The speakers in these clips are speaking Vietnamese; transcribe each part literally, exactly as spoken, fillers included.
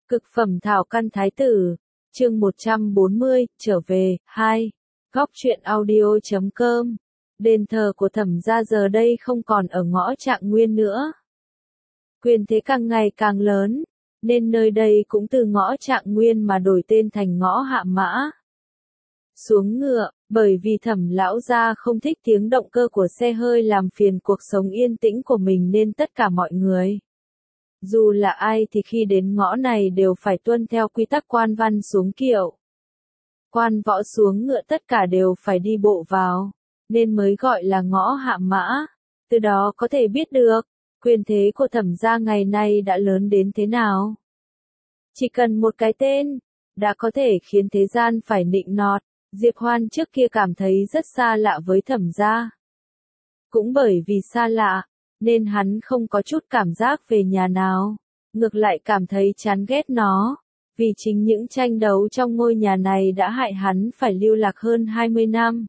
Cực phẩm thảo căn thái tử, chương một trăm bốn mươi, trở về, hai. Góc truyện audio chấm com. Đền thờ của Thẩm gia giờ đây không còn ở ngõ Trạng Nguyên nữa. Quyền thế càng ngày càng lớn, nên nơi đây cũng từ ngõ Trạng Nguyên mà đổi tên thành ngõ Hạ Mã. Xuống ngựa, bởi vì Thẩm lão gia không thích tiếng động cơ của xe hơi làm phiền cuộc sống yên tĩnh của mình nên tất cả mọi người, dù là ai thì khi đến ngõ này đều phải tuân theo quy tắc quan văn xuống kiệu. Quan võ xuống ngựa tất cả đều phải đi bộ vào, nên mới gọi là ngõ Hạ Mã. Từ đó có thể biết được, quyền thế của Thẩm gia ngày nay đã lớn đến thế nào. Chỉ cần một cái tên, đã có thể khiến thế gian phải nịnh nọt. Diệp Hoan trước kia cảm thấy rất xa lạ với Thẩm gia. Cũng bởi vì xa lạ, nên hắn không có chút cảm giác về nhà nào, ngược lại cảm thấy chán ghét nó, vì chính những tranh đấu trong ngôi nhà này đã hại hắn phải lưu lạc hơn hai mươi năm.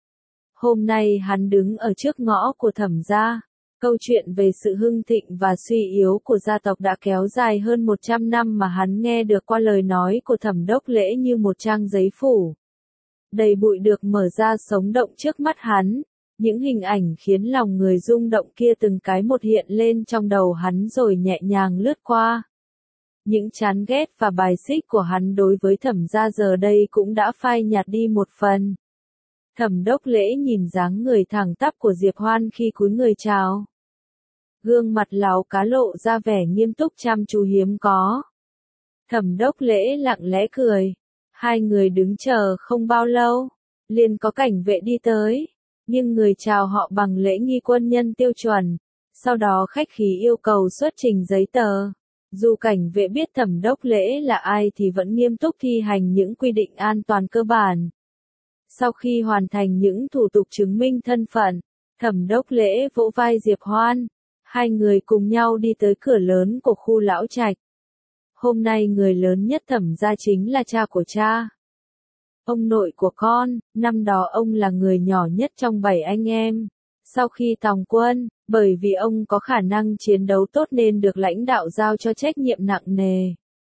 Hôm nay hắn đứng ở trước ngõ của Thẩm gia, câu chuyện về sự hưng thịnh và suy yếu của gia tộc đã kéo dài hơn một trăm năm mà hắn nghe được qua lời nói của Thẩm Đốc Lễ như một trang giấy phủ. Đầy bụi được mở ra sống động trước mắt hắn. Những hình ảnh khiến lòng người rung động kia từng cái một hiện lên trong đầu hắn rồi nhẹ nhàng lướt qua. Những chán ghét và bài xích của hắn đối với Thẩm gia giờ đây cũng đã phai nhạt đi một phần. Thẩm Đốc Lễ nhìn dáng người thẳng tắp của Diệp Hoan khi cúi người chào. Gương mặt láo cá lộ ra vẻ nghiêm túc chăm chú hiếm có. Thẩm Đốc Lễ lặng lẽ cười. Hai người đứng chờ không bao lâu, liền có cảnh vệ đi tới. Nhưng người chào họ bằng lễ nghi quân nhân tiêu chuẩn, sau đó khách khí yêu cầu xuất trình giấy tờ. Dù cảnh vệ biết Thẩm Đốc Lễ là ai thì vẫn nghiêm túc thi hành những quy định an toàn cơ bản. Sau khi hoàn thành những thủ tục chứng minh thân phận, Thẩm Đốc Lễ vỗ vai Diệp Hoan, hai người cùng nhau đi tới cửa lớn của khu lão trạch. Hôm nay người lớn nhất Thẩm gia chính là cha của cha. Ông nội của con, năm đó ông là người nhỏ nhất trong bảy anh em. Sau khi tòng quân, bởi vì ông có khả năng chiến đấu tốt nên được lãnh đạo giao cho trách nhiệm nặng nề.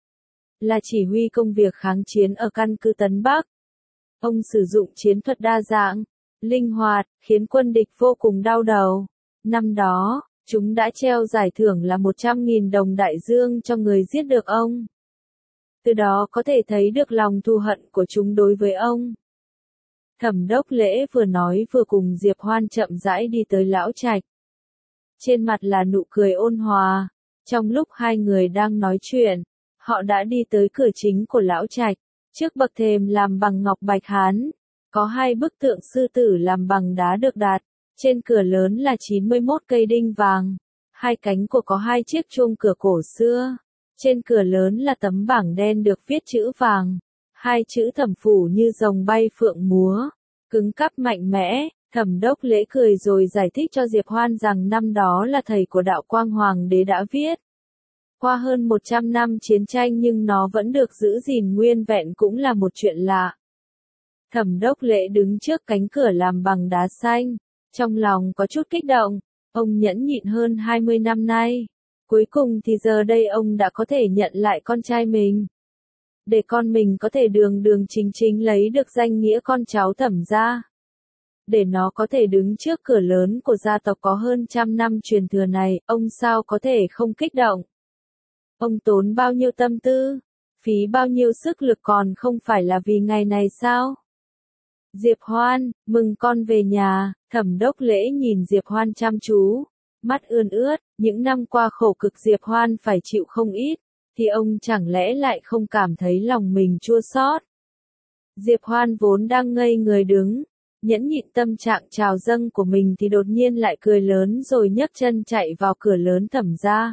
Là chỉ huy công việc kháng chiến ở căn cứ Tấn Bắc. Ông sử dụng chiến thuật đa dạng, linh hoạt, khiến quân địch vô cùng đau đầu. Năm đó, chúng đã treo giải thưởng là một trăm nghìn đồng đại dương cho người giết được ông. Từ đó có thể thấy được lòng thù hận của chúng đối với ông. Thẩm Đốc Lễ vừa nói vừa cùng Diệp Hoan chậm rãi đi tới lão trạch. Trên mặt là nụ cười ôn hòa. Trong lúc hai người đang nói chuyện, họ đã đi tới cửa chính của lão trạch. Trước bậc thềm làm bằng ngọc bạch hán, có hai bức tượng sư tử làm bằng đá được đặt. Trên cửa lớn là chín mươi mốt cây đinh vàng. Hai cánh của có hai chiếc chuông cửa cổ xưa. Trên cửa lớn là tấm bảng đen được viết chữ vàng. Hai chữ Thẩm phủ như rồng bay phượng múa. Cứng cáp mạnh mẽ. Thẩm Đốc Lễ cười rồi giải thích cho Diệp Hoan rằng năm đó là thầy của Đạo Quang Hoàng đế đã viết. Qua hơn một trăm năm chiến tranh nhưng nó vẫn được giữ gìn nguyên vẹn cũng là một chuyện lạ. Thẩm Đốc Lễ đứng trước cánh cửa làm bằng đá xanh. Trong lòng có chút kích động. Ông nhẫn nhịn hơn hai mươi năm nay. Cuối cùng thì giờ đây ông đã có thể nhận lại con trai mình. Để con mình có thể đường đường chính chính lấy được danh nghĩa con cháu Thẩm gia. Để nó có thể đứng trước cửa lớn của gia tộc có hơn trăm năm truyền thừa này, ông sao có thể không kích động. Ông tốn bao nhiêu tâm tư, phí bao nhiêu sức lực còn không phải là vì ngày này sao? Diệp Hoan, mừng con về nhà. Thẩm Đốc Lễ nhìn Diệp Hoan chăm chú. Mắt ươn ướt, những năm qua khổ cực Diệp Hoan phải chịu không ít, thì ông chẳng lẽ lại không cảm thấy lòng mình chua xót. Diệp Hoan vốn đang ngây người đứng, nhẫn nhịn tâm trạng trào dâng của mình thì đột nhiên lại cười lớn rồi nhấc chân chạy vào cửa lớn Thẩm gia.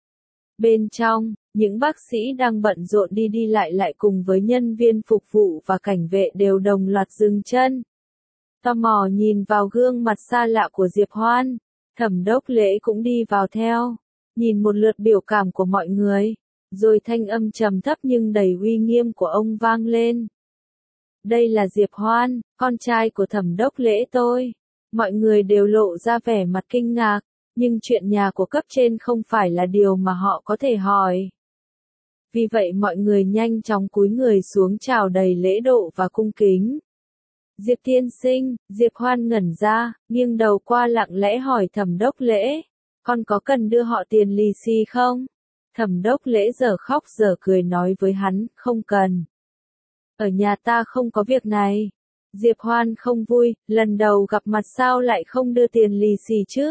Bên trong, những bác sĩ đang bận rộn đi đi lại lại cùng với nhân viên phục vụ và cảnh vệ đều đồng loạt dừng chân. Tò mò nhìn vào gương mặt xa lạ của Diệp Hoan. Thẩm Đốc Lễ cũng đi vào theo, nhìn một lượt biểu cảm của mọi người, rồi thanh âm trầm thấp nhưng đầy uy nghiêm của ông vang lên. Đây là Diệp Hoan, con trai của Thẩm Đốc Lễ tôi. Mọi người đều lộ ra vẻ mặt kinh ngạc, nhưng chuyện nhà của cấp trên không phải là điều mà họ có thể hỏi. Vì vậy mọi người nhanh chóng cúi người xuống chào đầy lễ độ và cung kính. Diệp tiên sinh, Diệp Hoan ngẩn ra, nghiêng đầu qua lặng lẽ hỏi Thẩm Đốc Lễ, con có cần đưa họ tiền lì xì không? Thẩm Đốc Lễ giờ khóc giờ cười nói với hắn, không cần. Ở nhà ta không có việc này. Diệp Hoan không vui, lần đầu gặp mặt sao lại không đưa tiền lì xì chứ?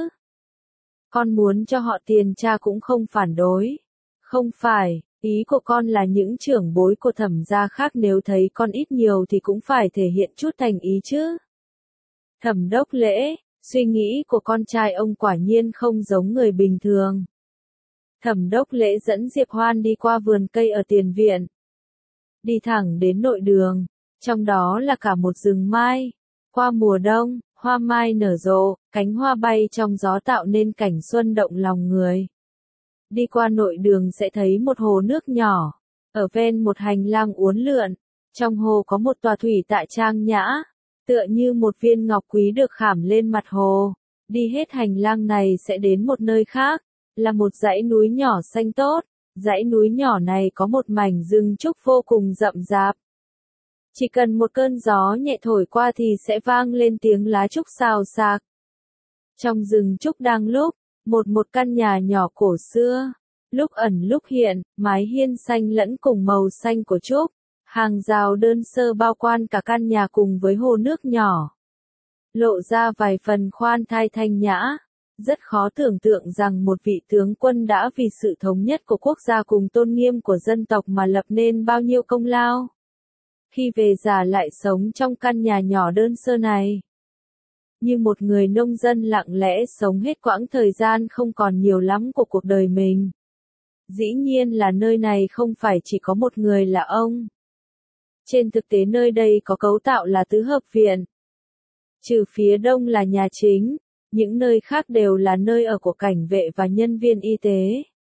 Con muốn cho họ tiền cha cũng không phản đối. Không phải, ý của con là những trưởng bối của Thẩm gia khác nếu thấy con ít nhiều thì cũng phải thể hiện chút thành ý chứ. Thẩm Đốc Lễ, suy nghĩ của con trai ông quả nhiên không giống người bình thường. Thẩm Đốc Lễ dẫn Diệp Hoan đi qua vườn cây ở tiền viện. Đi thẳng đến nội đường, trong đó là cả một rừng mai. Qua mùa đông, hoa mai nở rộ, cánh hoa bay trong gió tạo nên cảnh xuân động lòng người. Đi qua nội đường sẽ thấy một hồ nước nhỏ, ở ven một hành lang uốn lượn, trong hồ có một tòa thủy tạ trang nhã, tựa như một viên ngọc quý được khảm lên mặt hồ. Đi hết hành lang này sẽ đến một nơi khác, là một dãy núi nhỏ xanh tốt. Dãy núi nhỏ này có một mảnh rừng trúc vô cùng rậm rạp. Chỉ cần một cơn gió nhẹ thổi qua thì sẽ vang lên tiếng lá trúc xào xạc. Trong rừng trúc đang lúc, một một căn nhà nhỏ cổ xưa, lúc ẩn lúc hiện, mái hiên xanh lẫn cùng màu xanh của trúc, hàng rào đơn sơ bao quanh cả căn nhà cùng với hồ nước nhỏ. Lộ ra vài phần khoan thai thanh nhã. Rất khó tưởng tượng rằng một vị tướng quân đã vì sự thống nhất của quốc gia cùng tôn nghiêm của dân tộc mà lập nên bao nhiêu công lao. Khi về già lại sống trong căn nhà nhỏ đơn sơ này. Như một người nông dân lặng lẽ sống hết quãng thời gian không còn nhiều lắm của cuộc đời mình. Dĩ nhiên là nơi này không phải chỉ có một người là ông. Trên thực tế nơi đây có cấu tạo là tứ hợp viện. Trừ phía đông là nhà chính. Những nơi khác đều là nơi ở của cảnh vệ và nhân viên y tế.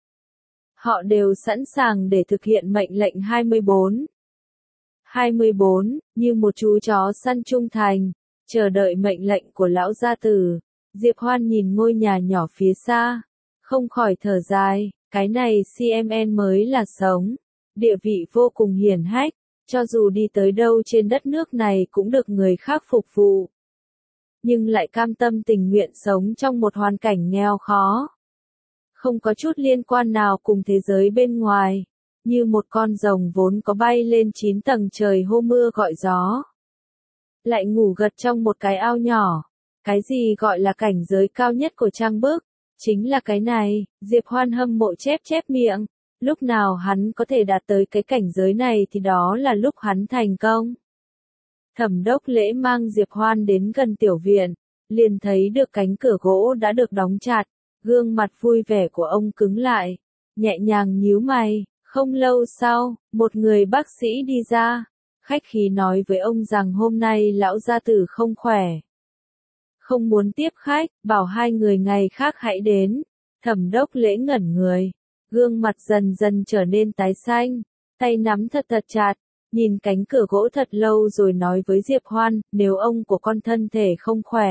Họ đều sẵn sàng để thực hiện mệnh lệnh hai mươi bốn. hai mươi bốn, như một chú chó săn trung thành, chờ đợi mệnh lệnh của lão gia tử. Diệp Hoan nhìn ngôi nhà nhỏ phía xa, không khỏi thở dài, cái này xê em en mới là sống. Địa vị vô cùng hiển hách, cho dù đi tới đâu trên đất nước này cũng được người khác phục vụ. Nhưng lại cam tâm tình nguyện sống trong một hoàn cảnh nghèo khó. Không có chút liên quan nào cùng thế giới bên ngoài, như một con rồng vốn có bay lên chín tầng trời hô mưa gọi gió. Lại ngủ gật trong một cái ao nhỏ, cái gì gọi là cảnh giới cao nhất của trang bức, chính là cái này, Diệp Hoan hâm mộ chép chép miệng, lúc nào hắn có thể đạt tới cái cảnh giới này thì đó là lúc hắn thành công. Thẩm Đốc Lễ mang Diệp Hoan đến gần tiểu viện, liền thấy được cánh cửa gỗ đã được đóng chặt, gương mặt vui vẻ của ông cứng lại, nhẹ nhàng nhíu mày. Không lâu sau, một người bác sĩ đi ra, khách khí nói với ông rằng hôm nay lão gia tử không khỏe. Không muốn tiếp khách, bảo hai người ngày khác hãy đến. Thẩm Đốc Lễ ngẩn người, gương mặt dần dần trở nên tái xanh, tay nắm thật thật chặt. Nhìn cánh cửa gỗ thật lâu rồi nói với Diệp Hoan, nếu ông của con thân thể không khỏe,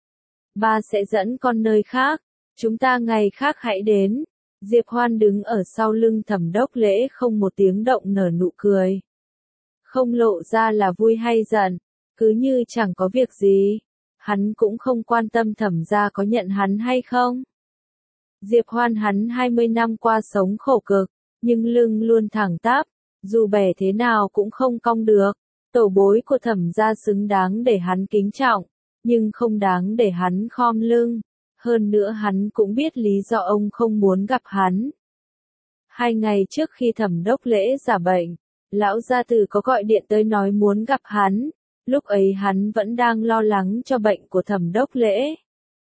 ba sẽ dẫn con nơi khác, chúng ta ngày khác hãy đến. Diệp Hoan đứng ở sau lưng Thẩm Đốc Lễ không một tiếng động nở nụ cười. Không lộ ra là vui hay giận, cứ như chẳng có việc gì. Hắn cũng không quan tâm Thẩm gia có nhận hắn hay không. Diệp Hoan hắn hai mươi năm qua sống khổ cực, nhưng lưng luôn thẳng tắp. Dù bẻ thế nào cũng không cong được, tổ bối của Thẩm gia xứng đáng để hắn kính trọng, nhưng không đáng để hắn khom lưng. Hơn nữa hắn cũng biết lý do ông không muốn gặp hắn. Hai ngày trước khi Thẩm Đốc Lễ giả bệnh, lão gia tử có gọi điện tới nói muốn gặp hắn, lúc ấy hắn vẫn đang lo lắng cho bệnh của Thẩm Đốc Lễ.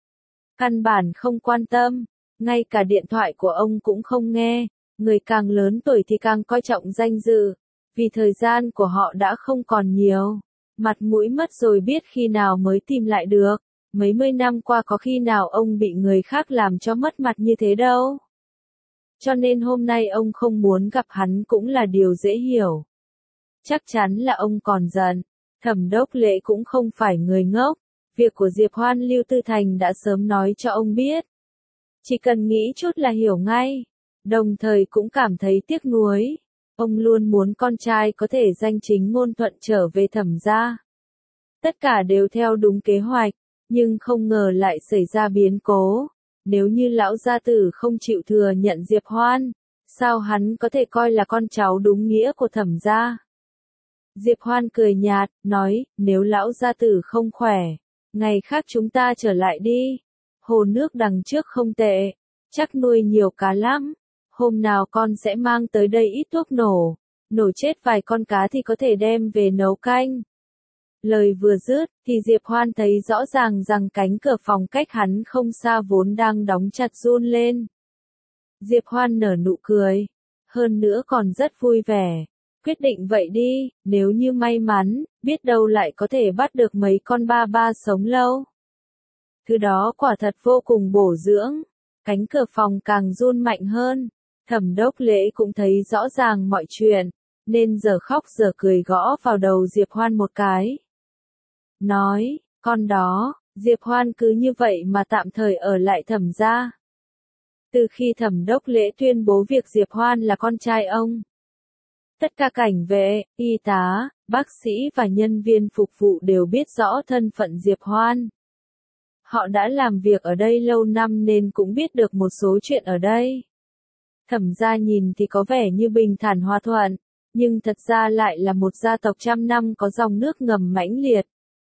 Căn bản không quan tâm, ngay cả điện thoại của ông cũng không nghe. Người càng lớn tuổi thì càng coi trọng danh dự, vì thời gian của họ đã không còn nhiều. Mặt mũi mất rồi biết khi nào mới tìm lại được. Mấy mươi năm qua có khi nào ông bị người khác làm cho mất mặt như thế đâu. Cho nên hôm nay ông không muốn gặp hắn cũng là điều dễ hiểu. Chắc chắn là ông còn giận. Thẩm Đốc Lễ cũng không phải người ngốc. Việc của Diệp Hoan Lưu Tư Thành đã sớm nói cho ông biết. Chỉ cần nghĩ chút là hiểu ngay. Đồng thời cũng cảm thấy tiếc nuối. Ông luôn muốn con trai có thể danh chính ngôn thuận trở về Thẩm gia. Tất cả đều theo đúng kế hoạch, nhưng không ngờ lại xảy ra biến cố. Nếu như lão gia tử không chịu thừa nhận Diệp Hoan, sao hắn có thể coi là con cháu đúng nghĩa của Thẩm gia? Diệp Hoan cười nhạt, nói, nếu lão gia tử không khỏe, ngày khác chúng ta trở lại đi. Hồ nước đằng trước không tệ, chắc nuôi nhiều cá lắm. Hôm nào con sẽ mang tới đây ít thuốc nổ, nổ chết vài con cá thì có thể đem về nấu canh. Lời vừa dứt, thì Diệp Hoan thấy rõ ràng rằng cánh cửa phòng cách hắn không xa vốn đang đóng chặt run lên. Diệp Hoan nở nụ cười, hơn nữa còn rất vui vẻ. Quyết định vậy đi, nếu như may mắn, biết đâu lại có thể bắt được mấy con ba ba sống lâu. Thứ đó quả thật vô cùng bổ dưỡng. Cánh cửa phòng càng run mạnh hơn. Thẩm Đốc Lễ cũng thấy rõ ràng mọi chuyện, nên giờ khóc giờ cười gõ vào đầu Diệp Hoan một cái. Nói, con đó, Diệp Hoan cứ như vậy mà tạm thời ở lại Thẩm gia. Từ khi Thẩm Đốc Lễ tuyên bố việc Diệp Hoan là con trai ông, tất cả cảnh vệ, y tá, bác sĩ và nhân viên phục vụ đều biết rõ thân phận Diệp Hoan. Họ đã làm việc ở đây lâu năm nên cũng biết được một số chuyện ở đây. Thẩm gia nhìn thì có vẻ như bình thản hòa thuận, nhưng thật ra lại là một gia tộc trăm năm có dòng nước ngầm mãnh liệt.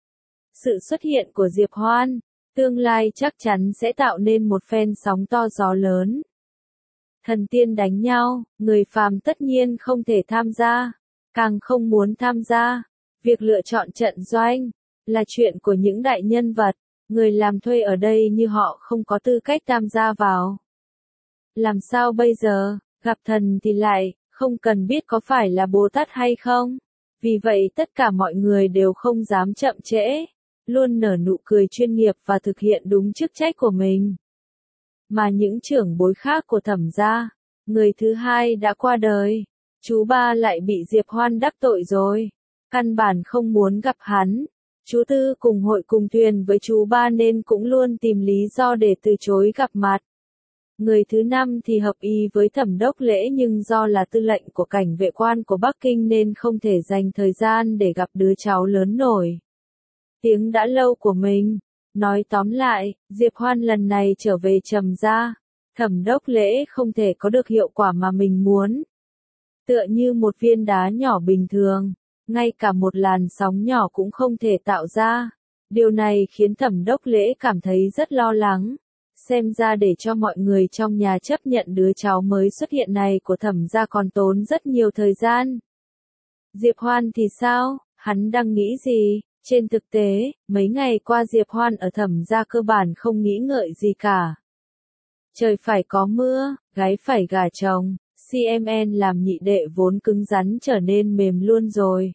Sự xuất hiện của Diệp Hoan, tương lai chắc chắn sẽ tạo nên một phen sóng to gió lớn. Thần tiên đánh nhau, người phàm tất nhiên không thể tham gia, càng không muốn tham gia. Việc lựa chọn trận doanh là chuyện của những đại nhân vật, người làm thuê ở đây như họ không có tư cách tham gia vào. Làm sao bây giờ, gặp thần thì lại, không cần biết có phải là Bồ Tát hay không. Vì vậy tất cả mọi người đều không dám chậm trễ, luôn nở nụ cười chuyên nghiệp và thực hiện đúng chức trách của mình. Mà những trưởng bối khác của Thẩm gia, người thứ hai đã qua đời, chú ba lại bị Diệp Hoan đắc tội rồi, căn bản không muốn gặp hắn. Chú tư cùng hội cùng thuyền với chú ba nên cũng luôn tìm lý do để từ chối gặp mặt. Người thứ năm thì hợp ý với Thẩm Đốc Lễ nhưng do là tư lệnh của cảnh vệ quan của Bắc Kinh nên không thể dành thời gian để gặp đứa cháu lớn nổi tiếng đã lâu của mình. Nói tóm lại, Diệp Hoan lần này trở về Trầm gia, Thẩm Đốc Lễ không thể có được hiệu quả mà mình muốn. Tựa như một viên đá nhỏ bình thường, ngay cả một làn sóng nhỏ cũng không thể tạo ra. Điều này khiến Thẩm Đốc Lễ cảm thấy rất lo lắng. Xem ra để cho mọi người trong nhà chấp nhận đứa cháu mới xuất hiện này của Thẩm gia còn tốn rất nhiều thời gian. Diệp Hoan thì sao? Hắn đang nghĩ gì? Trên thực tế, mấy ngày qua Diệp Hoan ở Thẩm gia cơ bản không nghĩ ngợi gì cả. Trời phải có mưa, gái phải gả chồng, xê em en làm nhị đệ vốn cứng rắn trở nên mềm luôn rồi.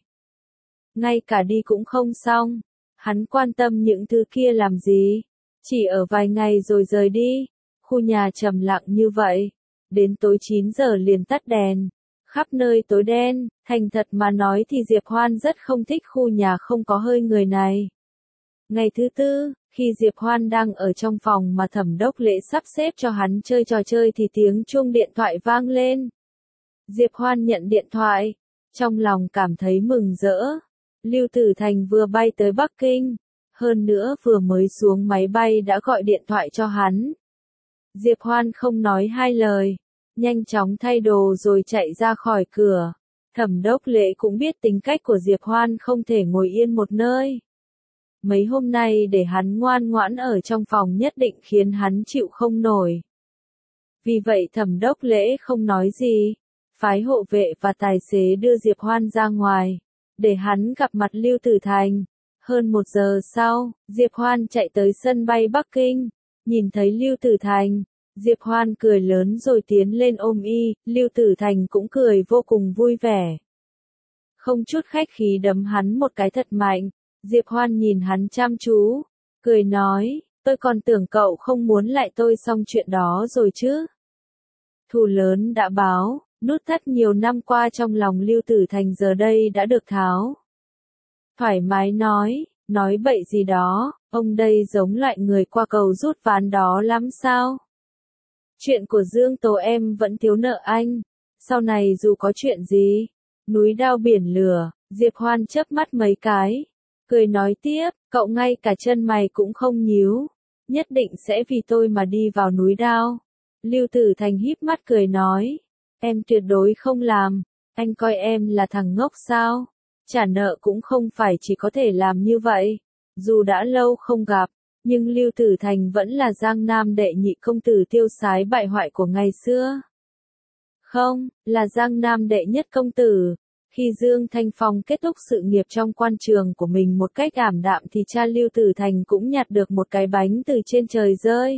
Ngay cả đi cũng không xong, hắn quan tâm những thứ kia làm gì? Chỉ ở vài ngày rồi rời đi, khu nhà trầm lặng như vậy, đến tối chín giờ liền tắt đèn, khắp nơi tối đen. Thành thật mà nói thì Diệp Hoan rất không thích khu nhà không có hơi người này. Ngày thứ tư, khi Diệp Hoan đang ở trong phòng mà Thẩm Đốc Lễ sắp xếp cho hắn chơi trò chơi thì tiếng chuông điện thoại vang lên. Diệp Hoan nhận điện thoại, trong lòng cảm thấy mừng rỡ. Lưu Tử Thành vừa bay tới Bắc Kinh, hơn nữa vừa mới xuống máy bay đã gọi điện thoại cho hắn. Diệp Hoan không nói hai lời, nhanh chóng thay đồ rồi chạy ra khỏi cửa. Thẩm Đốc Lễ cũng biết tính cách của Diệp Hoan không thể ngồi yên một nơi. Mấy hôm nay để hắn ngoan ngoãn ở trong phòng nhất định khiến hắn chịu không nổi. Vì vậy Thẩm Đốc Lễ không nói gì, phái hộ vệ và tài xế đưa Diệp Hoan ra ngoài, để hắn gặp mặt Lưu Tử Thành. Hơn một giờ sau, Diệp Hoan chạy tới sân bay Bắc Kinh, nhìn thấy Lưu Tử Thành. Diệp Hoan cười lớn rồi tiến lên ôm y, Lưu Tử Thành cũng cười vô cùng vui vẻ. Không chút khách khí đấm hắn một cái thật mạnh, Diệp Hoan nhìn hắn chăm chú, cười nói, tôi còn tưởng cậu không muốn lại tôi xong chuyện đó rồi chứ. Thù lớn đã báo, nút thắt nhiều năm qua trong lòng Lưu Tử Thành giờ đây đã được tháo. Thoải mái nói, nói bậy gì đó, ông đây giống loại người qua cầu rút ván đó lắm sao? Chuyện của Dương Tố em vẫn thiếu nợ anh. Sau này dù có chuyện gì, núi đao biển lửa, Diệp Hoan chớp mắt mấy cái, cười nói tiếp, cậu ngay cả chân mày cũng không nhíu, nhất định sẽ vì tôi mà đi vào núi đao. Lưu Tử Thành híp mắt cười nói, em tuyệt đối không làm, anh coi em là thằng ngốc sao? Trả nợ cũng không phải chỉ có thể làm như vậy. Dù đã lâu không gặp, nhưng Lưu Tử Thành vẫn là Giang Nam đệ nhị công tử tiêu sái bại hoại của ngày xưa. Không, là Giang Nam đệ nhất công tử. Khi Dương Thanh Phong kết thúc sự nghiệp trong quan trường của mình một cách ảm đạm thì cha Lưu Tử Thành cũng nhặt được một cái bánh từ trên trời rơi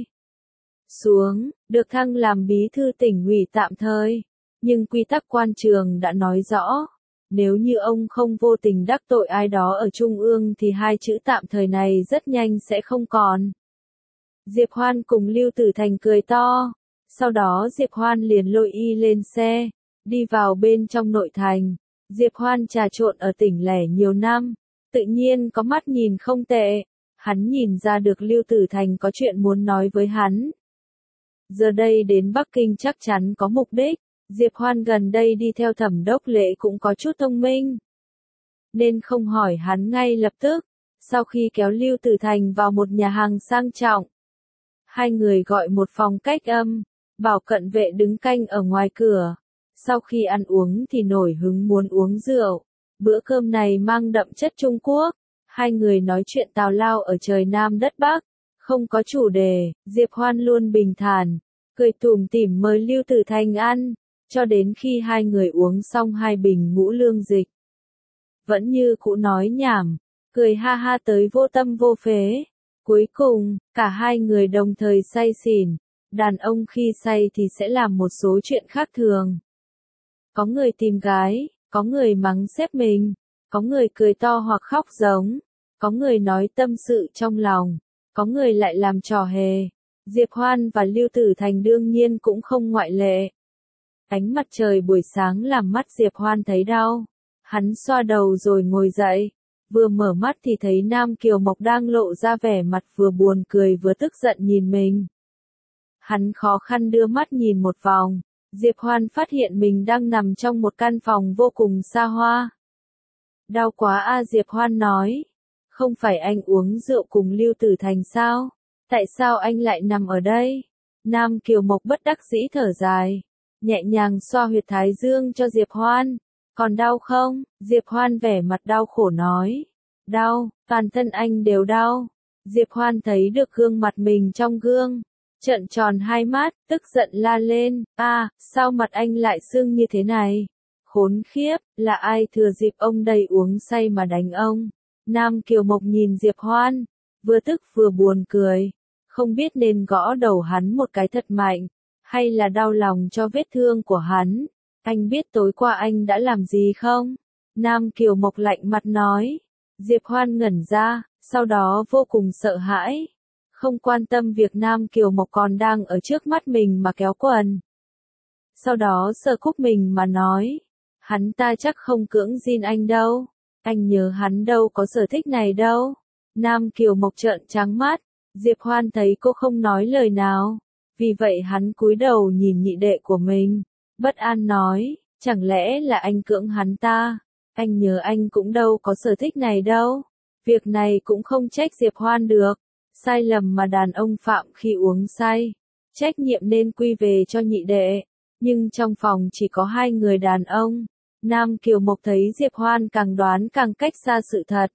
xuống, được thăng làm bí thư tỉnh ủy tạm thời. Nhưng quy tắc quan trường đã nói rõ, nếu như ông không vô tình đắc tội ai đó ở Trung ương thì hai chữ tạm thời này rất nhanh sẽ không còn. Diệp Hoan cùng Lưu Tử Thành cười to, sau đó Diệp Hoan liền lôi y lên xe, đi vào bên trong nội thành. Diệp Hoan trà trộn ở tỉnh lẻ nhiều năm, tự nhiên có mắt nhìn không tệ, hắn nhìn ra được Lưu Tử Thành có chuyện muốn nói với hắn. Giờ đây đến Bắc Kinh chắc chắn có mục đích. Diệp Hoan gần đây đi theo Thẩm Đốc Lệ cũng có chút thông minh, nên không hỏi hắn ngay lập tức. Sau khi kéo Lưu Tử Thành vào một nhà hàng sang trọng, hai người gọi một phòng cách âm, bảo cận vệ đứng canh ở ngoài cửa. Sau khi ăn uống thì nổi hứng muốn uống rượu. Bữa cơm này mang đậm chất Trung Quốc, hai người nói chuyện tào lao ở trời Nam đất Bắc, không có chủ đề. Diệp Hoan luôn bình thản, cười tủm tỉm mời Lưu Tử Thành ăn. Cho đến khi hai người uống xong hai bình ngũ lương dịch, vẫn như cũ nói nhảm, cười ha ha tới vô tâm vô phế. Cuối cùng, cả hai người đồng thời say xỉn. Đàn ông khi say thì sẽ làm một số chuyện khác thường. Có người tìm gái, có người mắng sếp mình, có người cười to hoặc khóc giống, có người nói tâm sự trong lòng, có người lại làm trò hề. Diệp Hoan và Lưu Tử Thành đương nhiên cũng không ngoại lệ. Ánh mặt trời buổi sáng làm mắt Diệp Hoan thấy đau. Hắn xoa đầu rồi ngồi dậy. Vừa mở mắt thì thấy Nam Kiều Mộc đang lộ ra vẻ mặt vừa buồn cười vừa tức giận nhìn mình. Hắn khó khăn đưa mắt nhìn một vòng. Diệp Hoan phát hiện mình đang nằm trong một căn phòng vô cùng xa hoa. Đau quá a, Diệp Hoan nói. Không phải anh uống rượu cùng Lưu Tử Thành sao? Tại sao anh lại nằm ở đây? Nam Kiều Mộc bất đắc dĩ thở dài, nhẹ nhàng xoa huyệt thái dương cho Diệp Hoan. Còn đau không? Diệp Hoan vẻ mặt đau khổ nói. Đau, toàn thân anh đều đau. Diệp Hoan thấy được gương mặt mình trong gương, trợn tròn hai mắt, tức giận la lên, a, sao mặt anh lại sưng như thế này? Khốn khiếp, là ai thừa dịp ông đây uống say mà đánh ông? Nam Kiều Mộc nhìn Diệp Hoan, vừa tức vừa buồn cười, không biết nên gõ đầu hắn một cái thật mạnh, hay là đau lòng cho vết thương của hắn. Anh biết tối qua anh đã làm gì không? Nam Kiều Mộc lạnh mặt nói. Diệp Hoan ngẩn ra, sau đó vô cùng sợ hãi, không quan tâm việc Nam Kiều Mộc còn đang ở trước mắt mình mà kéo quần. Sau đó sờ cúc mình mà nói, hắn ta chắc không cưỡng gin anh đâu, anh nhớ hắn đâu có sở thích này đâu. Nam Kiều Mộc trợn trắng mắt, Diệp Hoan thấy cô không nói lời nào, vì vậy hắn cúi đầu nhìn nhị đệ của mình, bất an nói, chẳng lẽ là anh cưỡng hắn ta? Anh nhớ anh cũng đâu có sở thích này đâu. Việc này cũng không trách Diệp Hoan được, sai lầm mà đàn ông phạm khi uống say, trách nhiệm nên quy về cho nhị đệ. Nhưng trong phòng chỉ có hai người đàn ông, Nam Kiều Mộc thấy Diệp Hoan càng đoán càng cách xa sự thật,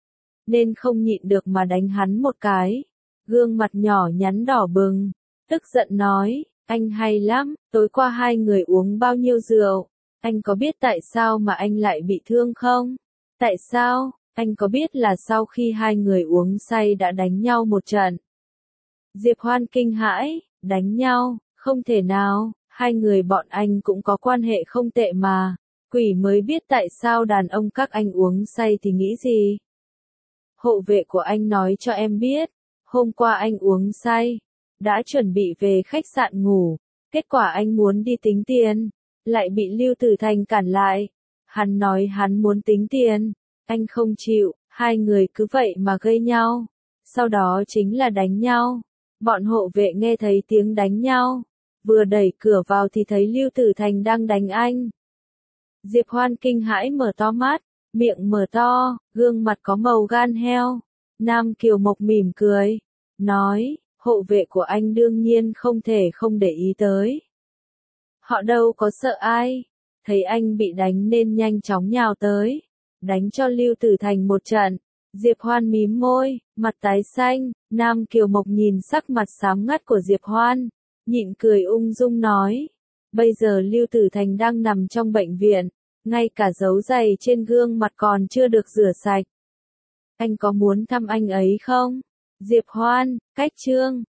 nên không nhịn được mà đánh hắn một cái. Gương mặt nhỏ nhắn đỏ bừng, tức giận nói, anh hay lắm, tối qua hai người uống bao nhiêu rượu? Anh có biết tại sao mà anh lại bị thương không? Tại sao? Anh có biết là sau khi hai người uống say đã đánh nhau một trận? Diệp Hoan kinh hãi, đánh nhau, không thể nào, hai người bọn anh cũng có quan hệ không tệ mà, quỷ mới biết tại sao đàn ông các anh uống say thì nghĩ gì. Hộ vệ của anh nói cho em biết, hôm qua anh uống say, đã chuẩn bị về khách sạn ngủ, kết quả anh muốn đi tính tiền, lại bị Lưu Tử Thành cản lại. Hắn nói hắn muốn tính tiền, anh không chịu, hai người cứ vậy mà gây nhau, sau đó chính là đánh nhau. Bọn hộ vệ nghe thấy tiếng đánh nhau, vừa đẩy cửa vào thì thấy Lưu Tử Thành đang đánh anh. Diệp Hoan kinh hãi mở to mắt, miệng mở to, gương mặt có màu gan heo. Nam Kiều Mộc mỉm cười, nói, hộ vệ của anh đương nhiên không thể không để ý tới. Họ đâu có sợ ai, thấy anh bị đánh nên nhanh chóng nhào tới, đánh cho Lưu Tử Thành một trận. Diệp Hoan mím môi, mặt tái xanh, Nam Kiều Mộc nhìn sắc mặt xám ngắt của Diệp Hoan, nhịn cười ung dung nói, bây giờ Lưu Tử Thành đang nằm trong bệnh viện, ngay cả dấu giày trên gương mặt còn chưa được rửa sạch. Anh có muốn thăm anh ấy không? Diệp Hoan, cách chương